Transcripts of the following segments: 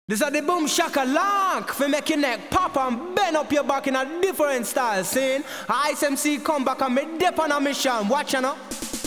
This is the boom shaka lock for make your neck pop and bend up your back in a different style. Seeing Ice MC come back and me dip on a mission. Watch you know.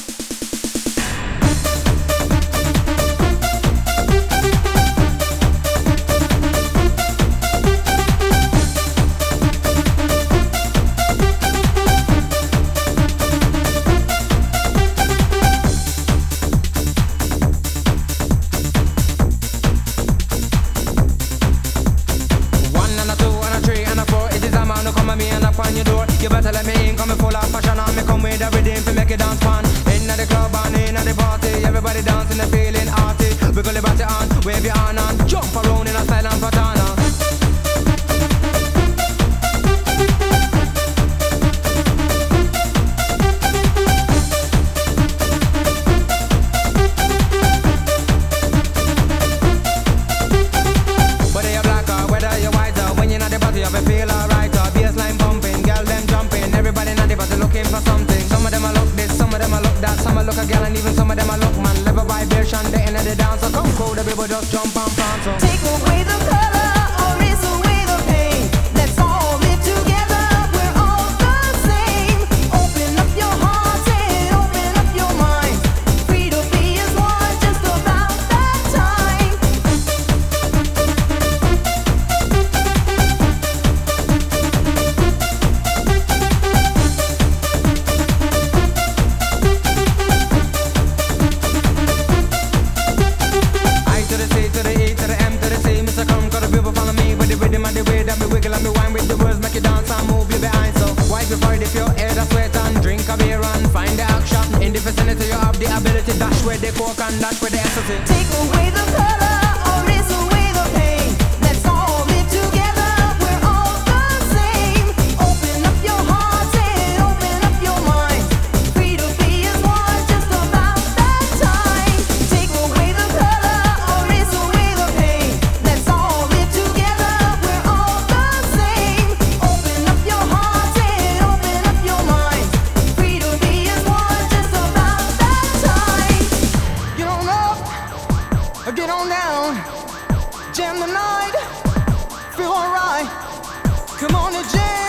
You better let me in, come full of fashion and me come with a rhythm to make it dance fun. Inna the club and inna the party, everybody dancing and feeling arty. Wiggle your body on, wave your hand and jump around in a style and patana. Whether you're black or whether you're white, when you're not the party, you feel alright. Bassline bumping, girl them jumping, everybody in the party looking for something. Some of them a look this, some of them a look that, some a look a girl and even some of them a look man. Level vibration, they in the dance, so come cool, the people just jump and prance. So take away the color or erase away the pain. Let's all live together, we're all the same. Open up your heart and open up your mind. Free to be as one, just about that time. I to the C to the E to the M to the C, Mr. Come, cause the people follow me with the rhythm and the way that me wiggle and me wine with the words, make you dance and move your behind. So wipe your forehead if your hair that's wet and drink a beer and find the action. In the vicinity you have the ability, dash where the coke and dash where the ecstasy. Take away the color or erase away the pain. Let's all live together, we're all the same. Open up your heart and open up your mind. Free to be as one, just about that time. Take away the color or erase away the pain. Let's all live together, we're all the same. Open up your heart and open up your mind. Free to be as one, just about that time. Get on up, or get on down, jam the night, feel alright. Come on and jam.